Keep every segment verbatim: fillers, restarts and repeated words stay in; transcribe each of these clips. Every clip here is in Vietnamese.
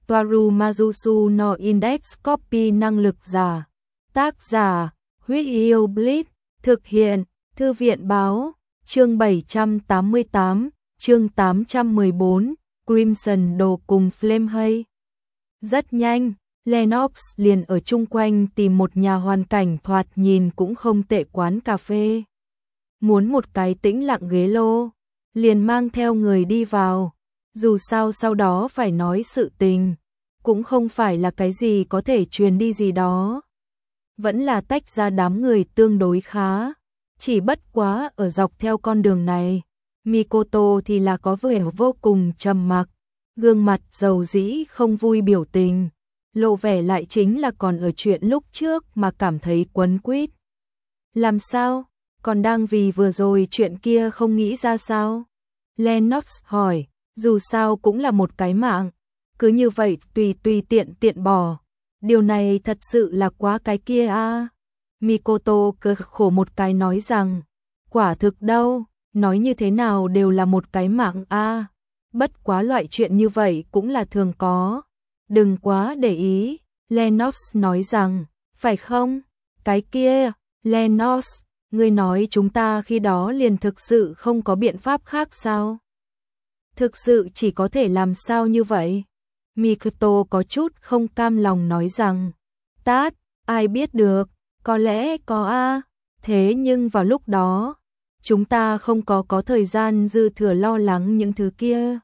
Toaru Majusu no Index Copy năng lực giả. Tác giả, Huyết Yêu Blitz, thực hiện, Thư viện báo, chương bảy trăm tám mươi tám, chương tám trăm mười bốn, Crimson Đồ cùng Flame Hay. Rất nhanh, Lennox liền ở chung quanh tìm một nhà hoàn cảnh thoạt nhìn cũng không tệ quán cà phê. Muốn một cái tĩnh lặng ghế lô, liền mang theo người đi vào. Dù sao sau đó phải nói sự tình, cũng không phải là cái gì có thể truyền đi gì đó. Vẫn là tách ra đám người tương đối khá. Chỉ bất quá ở dọc theo con đường này, Mikoto thì là có vẻ vô cùng trầm mặc, gương mặt dầu dĩ không vui biểu tình, lộ vẻ lại chính là còn ở chuyện lúc trước mà cảm thấy quấn quýt. Làm sao? Còn đang vì vừa rồi chuyện kia không nghĩ ra sao? Lennox hỏi, dù sao cũng là một cái mạng, cứ như vậy tùy tùy tiện tiện bỏ. Điều này thật sự là quá cái kia a. À. Mikoto cười khổ một cái nói rằng, quả thực đâu, nói như thế nào đều là một cái mạng a. À. Bất quá loại chuyện như vậy cũng là thường có. Đừng quá để ý, Lennox nói rằng, phải không? Cái kia, Lennox, ngươi nói chúng ta khi đó liền thực sự không có biện pháp khác sao? Thực sự chỉ có thể làm sao như vậy? Mikoto có chút không cam lòng nói rằng, tát, ai biết được, có lẽ có a, thế nhưng vào lúc đó, chúng ta không có có thời gian dư thừa lo lắng những thứ kia.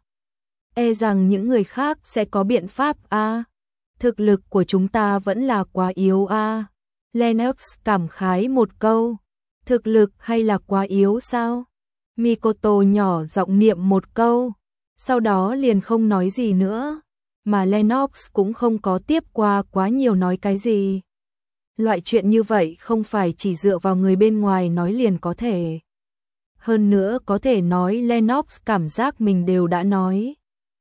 E rằng những người khác sẽ có biện pháp a. Thực lực của chúng ta vẫn là quá yếu a. Lennox cảm khái một câu, thực lực hay là quá yếu sao? Mikoto nhỏ giọng niệm một câu, sau đó liền không nói gì nữa, mà Lennox cũng không có tiếp qua quá nhiều nói cái gì. Loại chuyện như vậy không phải chỉ dựa vào người bên ngoài nói liền có thể. Hơn nữa có thể nói Lennox cảm giác mình đều đã nói.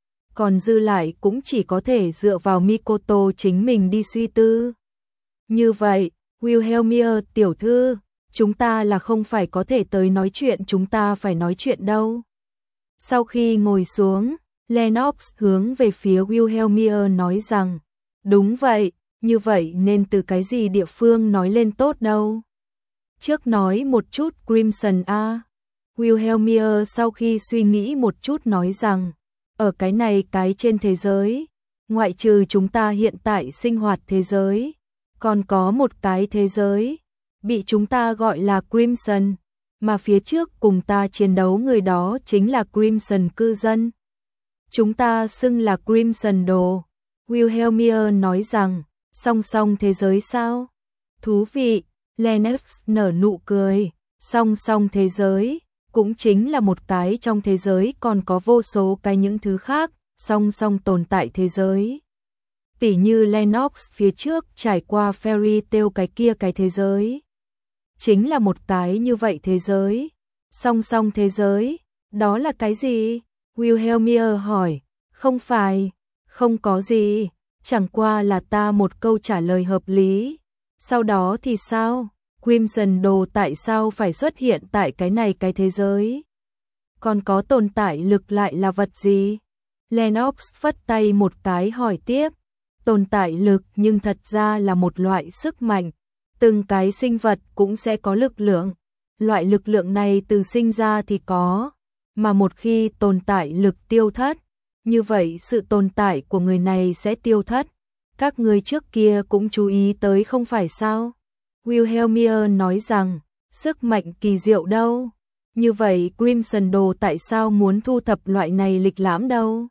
Còn dư lại cũng chỉ có thể dựa vào Mikoto chính mình đi suy tư. Như vậy, Wilhelmina tiểu thư, chúng ta là không phải có thể tới nói chuyện chúng ta phải nói chuyện đâu. Sau khi ngồi xuống, Lennox hướng về phía Wilhelmina nói rằng, đúng vậy, như vậy nên từ cái gì địa phương nói lên tốt đâu. Trước nói một chút Crimson a. Wilhelmina sau khi suy nghĩ một chút nói rằng, ở cái này cái trên thế giới, ngoại trừ chúng ta hiện tại sinh hoạt thế giới, còn có một cái thế giới, bị chúng ta gọi là Crimson, mà phía trước cùng ta chiến đấu người đó chính là Crimson cư dân. Chúng ta xưng là Crimson đồ. Wilhelmina nói rằng, song song thế giới sao? Thú vị, Lennox nở nụ cười, song song thế giới, cũng chính là một cái trong thế giới còn có vô số cái những thứ khác, song song tồn tại thế giới. Tỉ như Lennox phía trước trải qua Fairy Tail cái kia cái thế giới. Chính là một cái như vậy thế giới. Song song thế giới, đó là cái gì? Wilhelmina hỏi, không phải, không có gì, chẳng qua là ta một câu trả lời hợp lý. Sau đó thì sao? Crimson đồ tại sao phải xuất hiện tại cái này cái thế giới? Còn có tồn tại lực lại là vật gì? Lennox phất tay một cái hỏi tiếp. Tồn tại lực nhưng thật ra là một loại sức mạnh. Từng cái sinh vật cũng sẽ có lực lượng. Loại lực lượng này từ sinh ra thì có. Mà một khi tồn tại lực tiêu thất, như vậy sự tồn tại của người này sẽ tiêu thất. Các người trước kia cũng chú ý tới không phải sao? Wilhelmina nói rằng, sức mạnh kỳ diệu đâu? Như vậy Crimson đồ tại sao muốn thu thập loại này lịch lãm đâu?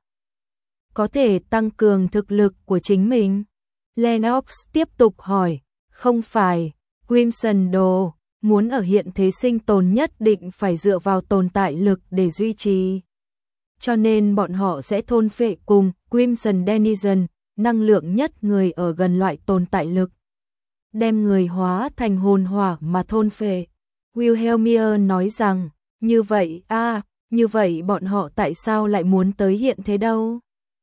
Có thể tăng cường thực lực của chính mình. Lennox tiếp tục hỏi, không phải, Crimson đồ muốn ở hiện thế sinh tồn nhất định phải dựa vào tồn tại lực để duy trì. Cho nên bọn họ sẽ thôn phệ cùng Crimson Denizen, năng lượng nhất người ở gần loại tồn tại lực. Đem người hóa thành hồn hỏa mà thôn phệ. Wilhelmina nói rằng, như vậy a, à, như vậy bọn họ tại sao lại muốn tới hiện thế đâu?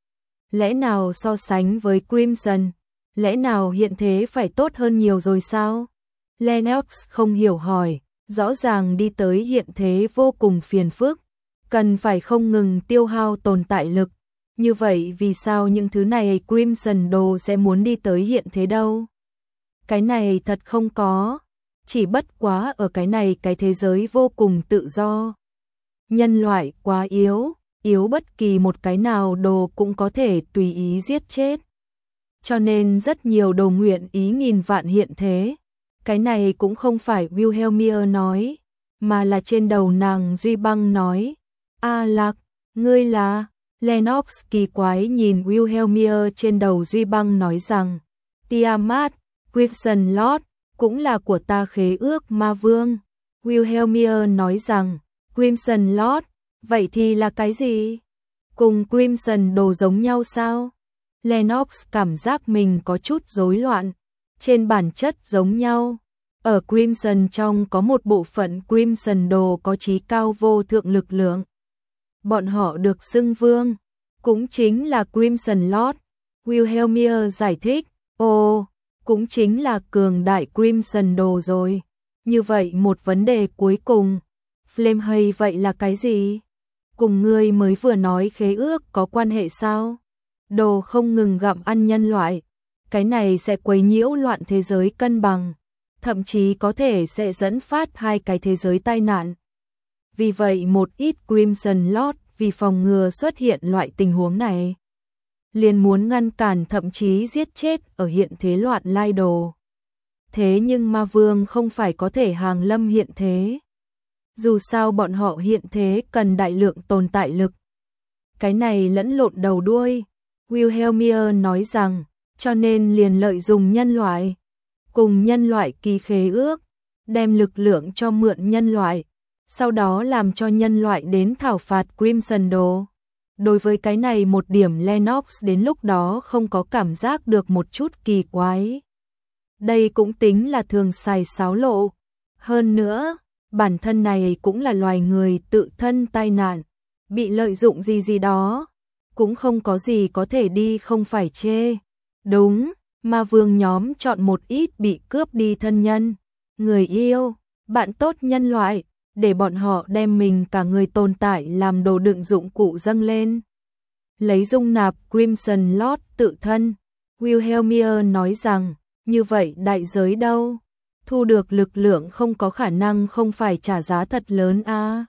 Lẽ nào so sánh với Crimson, lẽ nào hiện thế phải tốt hơn nhiều rồi sao? Lennox không hiểu hỏi, rõ ràng đi tới hiện thế vô cùng phiền phức, cần phải không ngừng tiêu hao tồn tại lực, Như vậy vì sao những thứ này Crimson Đồ sẽ muốn đi tới hiện thế đâu? Cái này thật không có, chỉ bất quá ở cái này cái thế giới vô cùng tự do. Nhân loại quá yếu, yếu bất kỳ một cái nào đồ cũng có thể tùy ý giết chết. Cho nên rất nhiều đồ nguyện ý nghìn vạn hiện thế. Cái này cũng không phải Wilhelmia nói, mà là trên đầu nàng Duy Băng nói. A Lạc, ngươi là... Lennox kỳ quái nhìn Wilhelmia trên đầu Duy Băng nói rằng, Tiamat, Crimson Lord, cũng là của ta khế ước ma vương. Wilhelmia nói rằng, Crimson Lord, vậy thì là cái gì? Cùng Crimson Đồ giống nhau sao? Lennox cảm giác mình có chút rối loạn, trên bản chất giống nhau. Ở Crimson trong có một bộ phận Crimson Đồ có chí cao vô thượng lực lượng. Bọn họ được xưng vương, cũng chính là Crimson Lord. Wilhelmia giải thích, ồ, cũng chính là cường đại Crimson Đồ rồi. Như vậy một vấn đề cuối cùng, Flame hay vậy là cái gì? Cùng ngươi mới vừa nói khế ước có quan hệ sao? Đồ không ngừng gặm ăn nhân loại, cái này sẽ quấy nhiễu loạn thế giới cân bằng, thậm chí có thể sẽ dẫn phát hai cái thế giới tai nạn. Vì vậy một ít Crimson Lord vì phòng ngừa xuất hiện loại tình huống này, liền muốn ngăn cản thậm chí giết chết ở hiện thế loạn lai đồ. Thế nhưng ma vương không phải có thể hàng lâm hiện thế. Dù sao bọn họ hiện thế cần đại lượng tồn tại lực. Cái này lẫn lộn đầu đuôi. Wilhelmia nói rằng, cho nên liền lợi dụng nhân loại, cùng nhân loại ký khế ước, đem lực lượng cho mượn nhân loại, sau đó làm cho nhân loại đến thảo phạt Crimson Đồ. Đối với cái này một điểm Lennox đến lúc đó không có cảm giác được một chút kỳ quái. Đây cũng tính là thường xài xáo lộ. Hơn nữa, bản thân này cũng là loài người tự thân tai nạn, bị lợi dụng gì gì đó, cũng không có gì có thể đi không phải chê. Đúng, ma vương nhóm chọn một ít bị cướp đi thân nhân, người yêu, bạn tốt nhân loại, để bọn họ đem mình cả người tồn tại làm đồ đựng dụng cụ dâng lên. Lấy dung nạp Crimson Lord tự thân, Wilhelmia nói rằng, như vậy đại giới đâu? Thu được lực lượng không có khả năng không phải trả giá thật lớn a. À.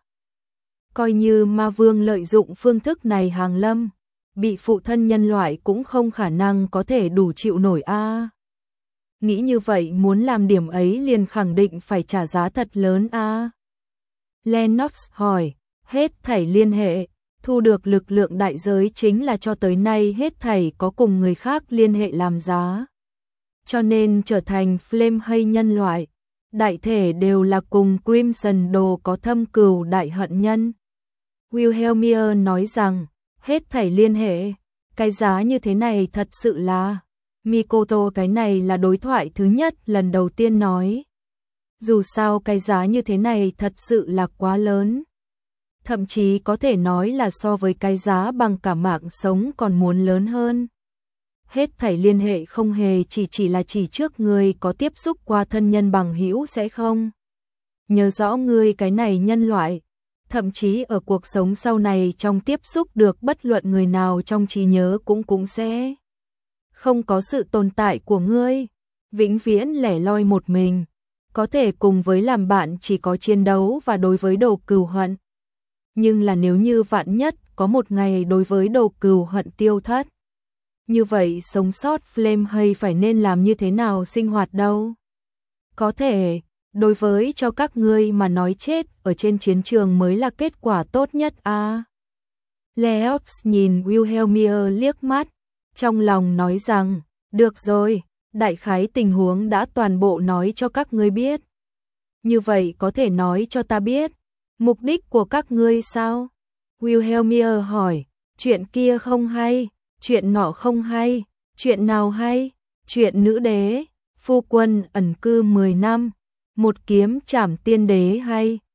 Coi như ma vương lợi dụng phương thức này hàng lâm, bị phụ thân nhân loại cũng không khả năng có thể đủ chịu nổi a. À. Nghĩ như vậy muốn làm điểm ấy liền khẳng định phải trả giá thật lớn a. À. Lennox hỏi, hết thảy liên hệ, thu được lực lượng đại giới chính là cho tới nay hết thảy có cùng người khác liên hệ làm giá. Cho nên trở thành Flame hay nhân loại, đại thể đều là cùng Crimson Đồ có thâm cừu đại hận nhân. Wilhelmia nói rằng, hết thảy liên hệ, cái giá như thế này thật sự là, Mikoto cái này là đối thoại thứ nhất lần đầu tiên nói. Dù sao cái giá như thế này thật sự là quá lớn. Thậm chí có thể nói là so với cái giá bằng cả mạng sống còn muốn lớn hơn. Hết thảy liên hệ không hề chỉ chỉ là chỉ trước người có tiếp xúc qua thân nhân bằng hữu sẽ không. Nhớ rõ người cái này nhân loại, thậm chí ở cuộc sống sau này trong tiếp xúc được bất luận người nào trong trí nhớ cũng cũng sẽ không có sự tồn tại của ngươi, vĩnh viễn lẻ loi một mình, có thể cùng với làm bạn chỉ có chiến đấu và đối với đồ cừu hận. Nhưng là nếu như vạn nhất có một ngày đối với đồ cừu hận tiêu thất, như vậy sống sót Flame hay phải nên làm như thế nào sinh hoạt đâu? Có thể, đối với cho các ngươi mà nói chết ở trên chiến trường mới là kết quả tốt nhất a. À. Leox nhìn Wilhelmia liếc mắt, trong lòng nói rằng, được rồi, đại khái tình huống đã toàn bộ nói cho các ngươi biết. Như vậy có thể nói cho ta biết, mục đích của các ngươi sao? Wilhelmia hỏi, chuyện kia không hay, chuyện nọ không hay, chuyện nào hay? Chuyện nữ đế, phu quân ẩn cư mười năm, một kiếm trảm tiên đế hay,